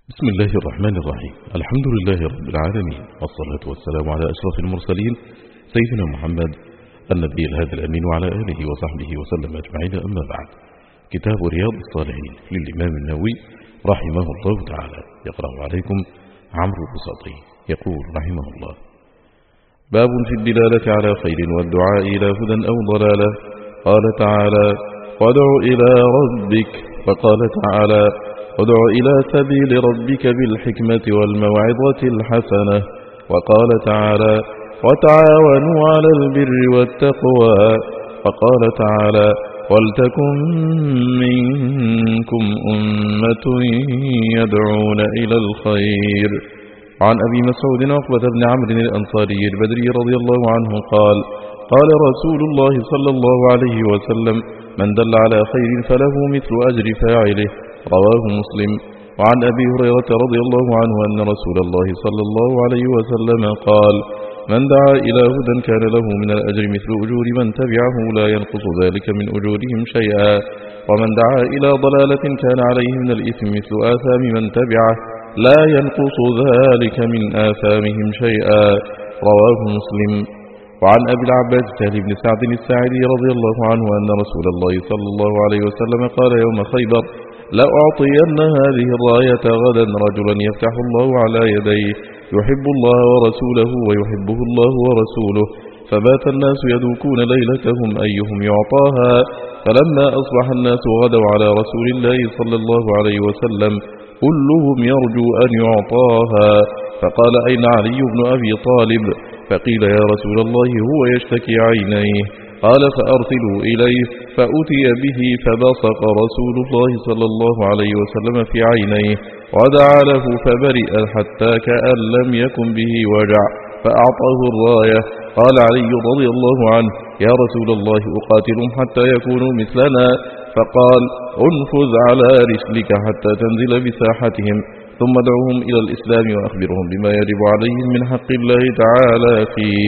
بسم الله الرحمن الرحيم. الحمد لله رب العالمين، والصلاة والسلام على أشرف المرسلين سيدنا محمد النبي الهادي الأمين وعلى آله وصحبه وسلم أجمعين. أما بعد، كتاب رياض الصالحين للإمام النووي رحمه الله تعالى، يقرأ عليكم عمرو البساطي. يقول رحمه الله: باب في الدلالة على خير والدعاء إلى هدى أو ضلالة. قال تعالى: وادع إلى ربك. وقال تعالى: ادع إلى سبيل ربك بالحكمة والموعظة الحسنة. وقال تعالى: وتعاونوا على البر والتقوى. وقال تعالى: ولتكن منكم أمة يدعون إلى الخير. عن أبي مسعود عقبة بن عمرو الأنصاري البدري رضي الله عنه قال: قال رسول الله صلى الله عليه وسلم: من دل على خير فله مثل أجر فاعله. رواه مسلم. وعن أبي هريرة رضي الله عنه أن رسول الله صلى الله عليه وسلم قال: من دعا إلى هدى كان له من الأجر مثل أجور من تبعه لا ينقص ذلك من أجورهم شيئا، ومن دعا إلى ضلالة كان عليه من الإثم مثل آثام من تبعه لا ينقص ذلك من آثامهم شيئا. رواه مسلم. وعن أبي العباس سهل بن سعد الساعدي رضي الله عنه أن رسول الله صلى الله عليه وسلم قال يوم خيبر: لأعطين هذه الراية غدا رجلا يفتح الله على يديه يحب الله ورسوله ويحبه الله ورسوله. فبات الناس يدوكون ليلتهم أيهم يعطاها، فلما أصبح الناس غدوا على رسول الله صلى الله عليه وسلم كلهم يرجو أن يعطاها، فقال: أين علي بن أبي طالب؟ فقيل: يا رسول الله هو يشتكي عينيه. قال: فأرسلوا إليه. فأتي به فبصق رسول الله صلى الله عليه وسلم في عينيه ودعا له فبرئ حتى كأن لم يكن به وجع، فأعطاه الراية. قال علي رضي الله عنه: يا رسول الله أقاتلهم حتى يكونوا مثلنا؟ فقال: انفذ على رسلك حتى تنزل بساحتهم، ثم ادعوهم إلى الإسلام وأخبرهم بما يجب عليهم من حق الله تعالى فيه،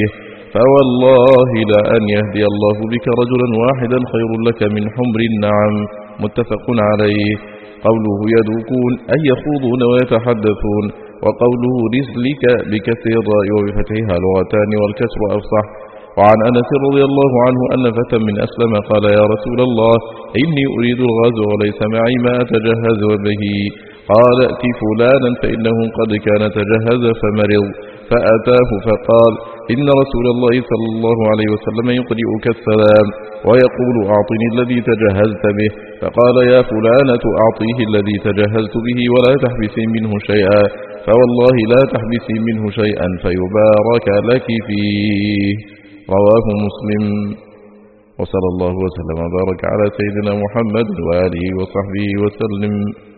فوالله لأن يهدي الله بك رجلا واحدا خير لك من حمر النعم. متفق عليه. قوله يدوكون أي يخوضون ويتحدثون، وقوله رسلك بكسر الراء وبفتحها لغتان والكسر أفصح. وعن أنس رضي الله عنه أن فتى من أسلم قال: يا رسول الله إني أريد الغزو وليس معي ما أتجهز به. قال: ائت فلانا فإنه قد كان تجهز فمرض. فأتاه فقال: إن رسول الله صلى الله عليه وسلم يقرئك السلام ويقول: أعطني الذي تجهزت به. فقال: يا فلانة أعطيه الذي تجهزت به ولا تحبسي منه شيئا، فوالله لا تحبسي منه شيئا فيبارك لك فيه. رواه مسلم. وصلى الله وسلم وبارك على سيدنا محمد وآله وصحبه وسلم.